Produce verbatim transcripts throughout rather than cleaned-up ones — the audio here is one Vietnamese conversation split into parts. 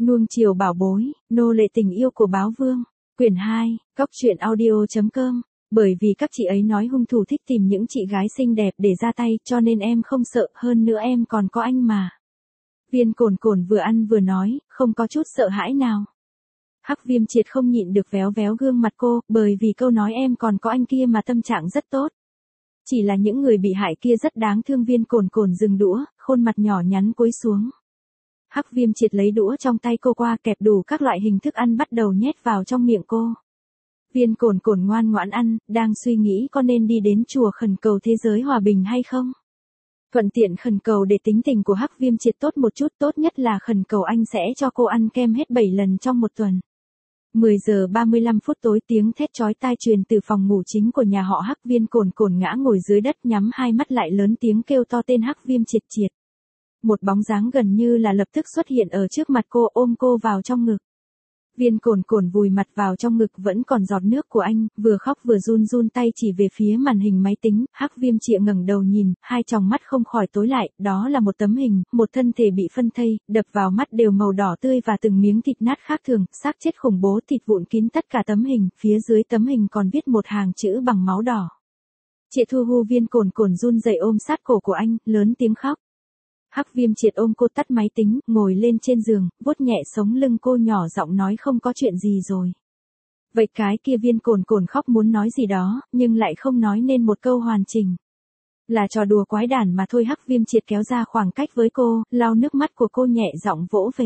Nuông chiều bảo bối, nô lệ tình yêu của báo vương. Quyển hai, cóc truyện audio.com. Bởi vì các chị ấy nói hung thủ thích tìm những chị gái xinh đẹp để ra tay, cho nên em không sợ, hơn nữa em còn có anh mà. Viên Cồn Cồn vừa ăn vừa nói, không có chút sợ hãi nào. Hắc Viêm Triệt không nhịn được véo véo gương mặt cô, bởi vì câu nói em còn có anh kia mà tâm trạng rất tốt. Chỉ là những người bị hại kia rất đáng thương. Viên Cồn Cồn dừng đũa, khuôn mặt nhỏ nhắn cúi xuống. Hắc Viêm Triệt lấy đũa trong tay cô qua, kẹp đủ các loại hình thức ăn bắt đầu nhét vào trong miệng cô. Viên Cồn Cồn ngoan ngoãn ăn, đang suy nghĩ có nên đi đến chùa khẩn cầu thế giới hòa bình hay không. Thuận tiện khẩn cầu để tính tình của Hắc Viêm Triệt tốt một chút, tốt nhất là khẩn cầu anh sẽ cho cô ăn kem hết bảy lần trong một tuần. mười giờ ba mươi lăm phút tối, tiếng thét chói tai truyền từ phòng ngủ chính của nhà họ Hắc. Viên Cồn Cồn ngã ngồi dưới đất, nhắm hai mắt lại, lớn tiếng kêu to tên Hắc Viêm Triệt Triệt. Một bóng dáng gần như là lập tức xuất hiện ở trước mặt cô, ôm cô vào trong ngực. Viên Cồn Cồn vùi mặt vào trong ngực, vẫn còn giọt nước của anh, vừa khóc vừa run run tay chỉ về phía màn hình máy tính. Hắc Viêm Triệt ngẩng đầu nhìn, hai tròng mắt không khỏi tối lại, đó là một tấm hình, một thân thể bị phân thây, đập vào mắt đều màu đỏ tươi và từng miếng thịt nát khác thường, xác chết khủng bố, thịt vụn kín tất cả tấm hình, phía dưới tấm hình còn viết một hàng chữ bằng máu đỏ. Chị Thu Hu. Viên Cồn Cồn run rẩy ôm sát cổ của anh, lớn tiếng khóc. Hắc Viêm Triệt ôm cô, tắt máy tính, ngồi lên trên giường, vuốt nhẹ sống lưng cô, nhỏ giọng nói không có chuyện gì rồi. Vậy cái kia. Viên Cồn Cồn khóc muốn nói gì đó, nhưng lại không nói nên một câu hoàn chỉnh. Là trò đùa quái đản mà thôi. Hắc Viêm Triệt kéo ra khoảng cách với cô, lau nước mắt của cô, nhẹ giọng vỗ về.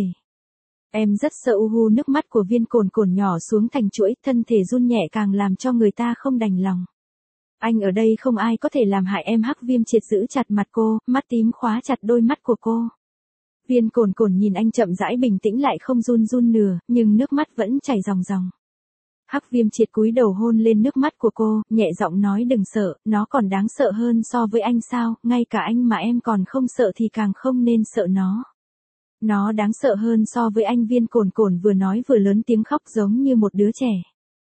Em rất sợ. Uhu. Nước mắt của Viên Cồn Cồn nhỏ xuống thành chuỗi, thân thể run nhẹ càng làm cho người ta không đành lòng. Anh ở đây không ai có thể làm hại em. Hắc Viêm Triệt giữ chặt mặt cô, mắt tím khóa chặt đôi mắt của cô. Viên Cồn Cồn nhìn anh chậm rãi, bình tĩnh lại, không run run nửa, nhưng nước mắt vẫn chảy ròng ròng. Hắc Viêm Triệt cúi đầu hôn lên nước mắt của cô, nhẹ giọng nói đừng sợ, nó còn đáng sợ hơn so với anh sao, ngay cả anh mà em còn không sợ thì càng không nên sợ nó. Nó đáng sợ hơn so với anh. Viên Cồn Cồn vừa nói vừa lớn tiếng khóc giống như một đứa trẻ.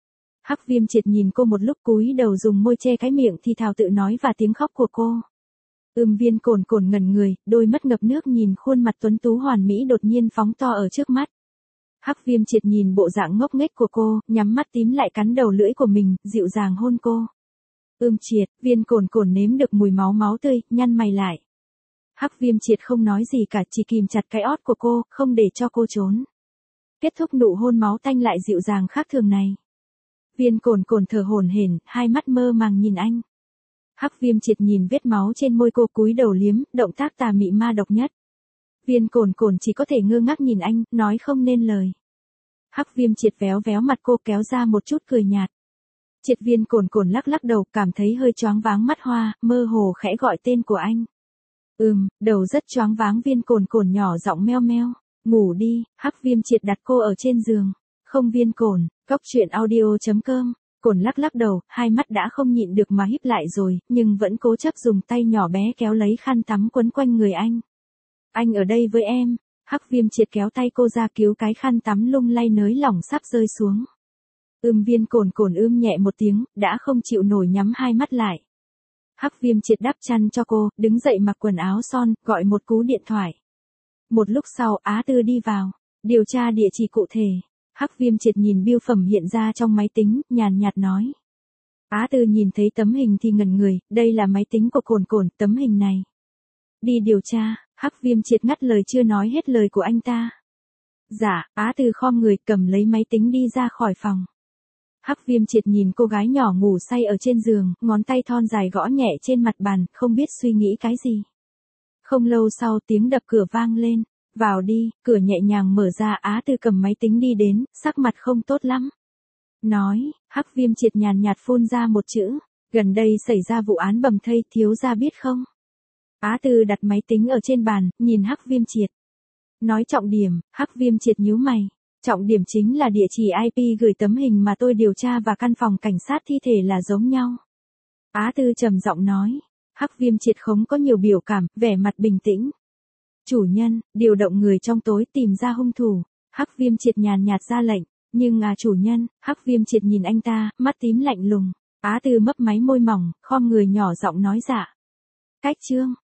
Hắc Viêm Triệt nhìn cô một lúc, cúi đầu dùng môi che cái miệng thì thào tự nói và tiếng khóc của cô. Ừm. Viên Cồn Cồn ngẩn người, đôi mắt ngập nước nhìn khuôn mặt tuấn tú hoàn mỹ đột nhiên phóng to ở trước mắt. Hắc Viêm Triệt nhìn bộ dạng ngốc nghếch của cô, nhắm mắt tím lại, cắn đầu lưỡi của mình, dịu dàng hôn cô. Ưm Triệt. Viên Cồn Cồn nếm được mùi máu máu tươi, nhăn mày lại. Hắc Viêm Triệt không nói gì cả, chỉ kìm chặt cái ót của cô, không để cho cô trốn. Kết thúc nụ hôn máu tanh lại dịu dàng khác thường này. Viên Cồn Cồn thở hổn hển, hai mắt mơ màng nhìn anh. Hắc Viêm Triệt nhìn vết máu trên môi cô, cúi đầu liếm, động tác tà mị ma độc nhất. Viên Cồn Cồn chỉ có thể ngơ ngác nhìn anh, nói không nên lời. Hắc Viêm Triệt véo véo mặt cô, kéo ra một chút cười nhạt. Triệt. Viên Cồn Cồn lắc lắc đầu, cảm thấy hơi choáng váng, mắt hoa, mơ hồ khẽ gọi tên của anh. Ừm, đầu rất choáng váng. Viên Cồn Cồn nhỏ giọng meo meo. Ngủ đi. Hắc Viêm Triệt đặt cô ở trên giường. Không. Viên Cồn. Cóc truyện audio.com. Cồn lắc lắc đầu, hai mắt đã không nhịn được mà híp lại rồi, nhưng vẫn cố chấp dùng tay nhỏ bé kéo lấy khăn tắm quấn quanh người anh. Anh ở đây với em. Hắc Viêm Triệt kéo tay cô ra, cứu cái khăn tắm lung lay nới lỏng sắp rơi xuống. Ưm. Viên Cồn Cồn ưm nhẹ một tiếng, đã không chịu nổi, nhắm hai mắt lại. Hắc Viêm Triệt đắp chăn cho cô, đứng dậy mặc quần áo son, gọi một cú điện thoại. Một lúc sau, Á Tư đi vào. Điều tra địa chỉ cụ thể. Hắc Viêm Triệt nhìn bưu phẩm hiện ra trong máy tính, nhàn nhạt nói. Á Tư nhìn thấy tấm hình thì ngẩn người, đây là máy tính của Cồn Cồn, tấm hình này. Đi điều tra. Hắc Viêm Triệt ngắt lời chưa nói hết lời của anh ta. Dạ. Á Tư khom người, cầm lấy máy tính đi ra khỏi phòng. Hắc Viêm Triệt nhìn cô gái nhỏ ngủ say ở trên giường, ngón tay thon dài gõ nhẹ trên mặt bàn, không biết suy nghĩ cái gì. Không lâu sau, tiếng đập cửa vang lên. Vào đi. Cửa nhẹ nhàng mở ra, Á Tư cầm máy tính đi đến, sắc mặt không tốt lắm. Nói. Hắc Viêm Triệt nhàn nhạt phun ra một chữ. Gần đây xảy ra vụ án bầm thây, thiếu gia biết không? Á Tư đặt máy tính ở trên bàn, nhìn Hắc Viêm Triệt. Nói trọng điểm. Hắc Viêm Triệt nhíu mày. Trọng điểm chính là địa chỉ i pê gửi tấm hình mà tôi điều tra và căn phòng cảnh sát thi thể là giống nhau. Á Tư trầm giọng nói. Hắc Viêm Triệt không có nhiều biểu cảm, vẻ mặt bình tĩnh. Chủ nhân, điều động người trong tối tìm ra hung thủ. Hắc Viêm Triệt nhàn nhạt ra lệnh. Nhưng à chủ nhân. Hắc Viêm Triệt nhìn anh ta, mắt tím lạnh lùng. Á Tư mấp máy môi mỏng, khom người nhỏ giọng nói dạ. Cách chương.